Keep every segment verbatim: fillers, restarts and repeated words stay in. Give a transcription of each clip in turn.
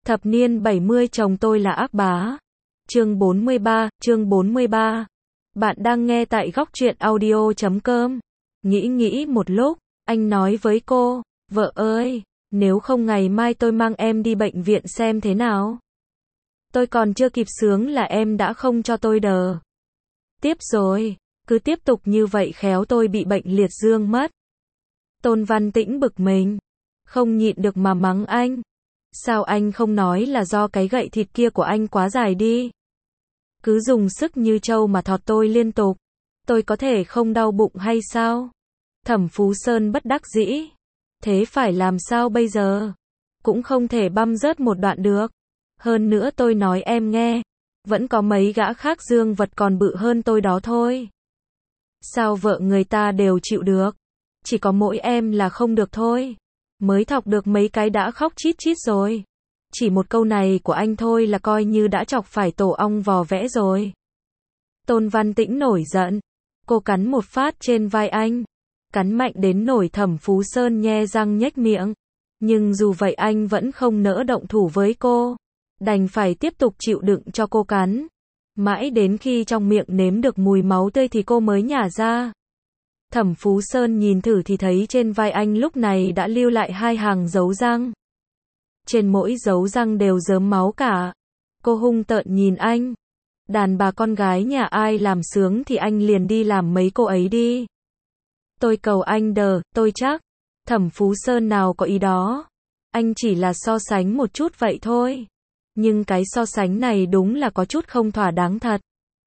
Thập niên bảy mươi chồng tôi là ác bá. Chương bốn mươi ba, chương bốn mươi ba. Bạn đang nghe tại góc truyện audio chấm com. Nghĩ nghĩ một lúc, anh nói với cô, vợ ơi, nếu không ngày mai tôi mang em đi bệnh viện xem thế nào. Tôi còn chưa kịp sướng là em đã không cho tôi đờ. Tiếp rồi, cứ tiếp tục như vậy khéo tôi bị bệnh liệt dương mất. Tôn Văn Tĩnh bực mình, không nhịn được mà mắng anh. Sao anh không nói là do cái gậy thịt kia của anh quá dài đi? Cứ dùng sức như trâu mà thọt tôi liên tục. Tôi có thể không đau bụng hay sao? Thẩm Phú Sơn bất đắc dĩ. Thế phải làm sao bây giờ? Cũng không thể băm rớt một đoạn được. Hơn nữa tôi nói em nghe, vẫn có mấy gã khác dương vật còn bự hơn tôi đó thôi. Sao vợ người ta đều chịu được? Chỉ có mỗi em là không được thôi. Mới thọc được mấy cái đã khóc chít chít rồi. Chỉ một câu này của anh thôi là coi như đã chọc phải tổ ong vò vẽ rồi. Tôn Văn Tĩnh nổi giận. Cô cắn một phát trên vai anh. Cắn mạnh đến nổi Thẩm Phú Sơn nhe răng nhếch miệng. Nhưng dù vậy anh vẫn không nỡ động thủ với cô. Đành phải tiếp tục chịu đựng cho cô cắn. Mãi đến khi trong miệng nếm được mùi máu tươi thì cô mới nhả ra. Thẩm Phú Sơn nhìn thử thì thấy trên vai anh lúc này đã lưu lại hai hàng dấu răng. Trên mỗi dấu răng đều rớm máu cả. Cô hung tợn nhìn anh. Đàn bà con gái nhà ai làm sướng thì anh liền đi làm mấy cô ấy đi. Tôi cầu anh đờ, tôi chắc. Thẩm Phú Sơn nào có ý đó. Anh chỉ là so sánh một chút vậy thôi. Nhưng cái so sánh này đúng là có chút không thỏa đáng thật.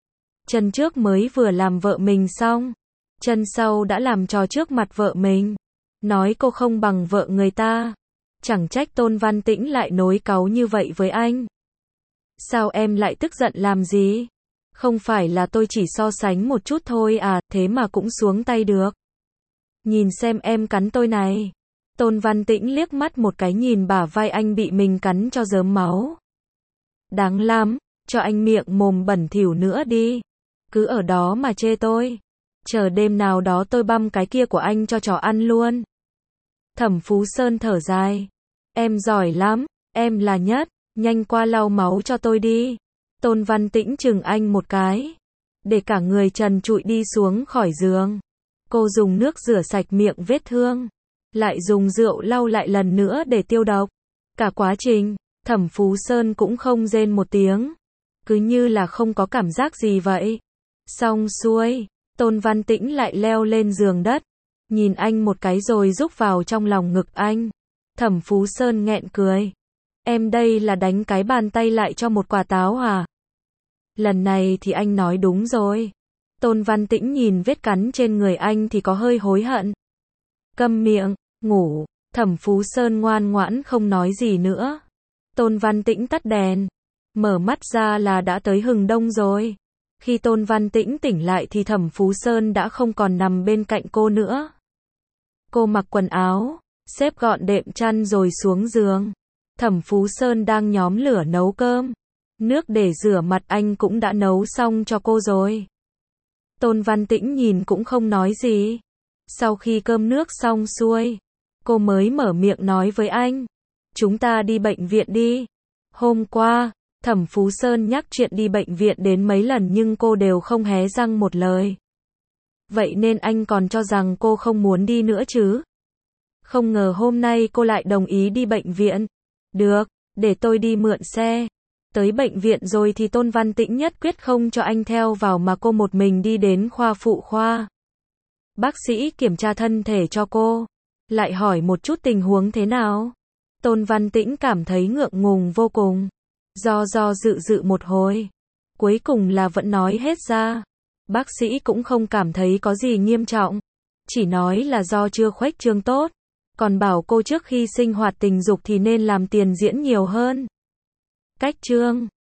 Chân trước mới vừa làm vợ mình xong. Chân sau đã làm trò trước mặt vợ mình. Nói cô không bằng vợ người ta. Chẳng trách Tôn Văn Tĩnh lại nối cáu như vậy với anh. Sao em lại tức giận làm gì? Không phải là tôi chỉ so sánh một chút thôi à, thế mà cũng xuống tay được. Nhìn xem em cắn tôi này. Tôn Văn Tĩnh liếc mắt một cái nhìn bả vai anh bị mình cắn cho rớm máu. Đáng lắm, cho anh miệng mồm bẩn thỉu nữa đi. Cứ ở đó mà chê tôi. Chờ đêm nào đó tôi băm cái kia của anh cho chó ăn luôn. Thẩm Phú Sơn thở dài. Em giỏi lắm, em là nhất, nhanh qua lau máu cho tôi đi. Tôn Văn Tĩnh chừng anh một cái. Để cả người trần trụi đi xuống khỏi giường. Cô dùng nước rửa sạch miệng vết thương. Lại dùng rượu lau lại lần nữa để tiêu độc. Cả quá trình, Thẩm Phú Sơn cũng không rên một tiếng. Cứ như là không có cảm giác gì vậy. Xong xuôi. Tôn Văn Tĩnh lại leo lên giường đất, nhìn anh một cái rồi rúc vào trong lòng ngực anh. Thẩm Phú Sơn nghẹn cười. Em đây là đánh cái bàn tay lại cho một quả táo à? Lần này thì anh nói đúng rồi. Tôn Văn Tĩnh nhìn vết cắn trên người anh thì có hơi hối hận. Câm miệng, ngủ. Thẩm Phú Sơn ngoan ngoãn không nói gì nữa. Tôn Văn Tĩnh tắt đèn. Mở mắt ra là đã tới hừng đông rồi. Khi Tôn Văn Tĩnh tỉnh lại thì Thẩm Phú Sơn đã không còn nằm bên cạnh cô nữa. Cô mặc quần áo, xếp gọn đệm chăn rồi xuống giường. Thẩm Phú Sơn đang nhóm lửa nấu cơm. Nước để rửa mặt anh cũng đã nấu xong cho cô rồi. Tôn Văn Tĩnh nhìn cũng không nói gì. Sau khi cơm nước xong xuôi, cô mới mở miệng nói với anh. Chúng ta đi bệnh viện đi. Hôm qua, Thẩm Phú Sơn nhắc chuyện đi bệnh viện đến mấy lần nhưng cô đều không hé răng một lời. Vậy nên anh còn cho rằng cô không muốn đi nữa chứ. Không ngờ hôm nay cô lại đồng ý đi bệnh viện. Được, để tôi đi mượn xe. Tới bệnh viện rồi thì Tôn Văn Tĩnh nhất quyết không cho anh theo vào mà cô một mình đi đến khoa phụ khoa. Bác sĩ kiểm tra thân thể cho cô. Lại hỏi một chút tình huống thế nào. Tôn Văn Tĩnh cảm thấy ngượng ngùng vô cùng. Do do dự dự một hồi. Cuối cùng là vẫn nói hết ra. Bác sĩ cũng không cảm thấy có gì nghiêm trọng. Chỉ nói là do chưa khuếch trương tốt. Còn bảo cô trước khi sinh hoạt tình dục thì nên làm tiền diễn nhiều hơn. Cách trương.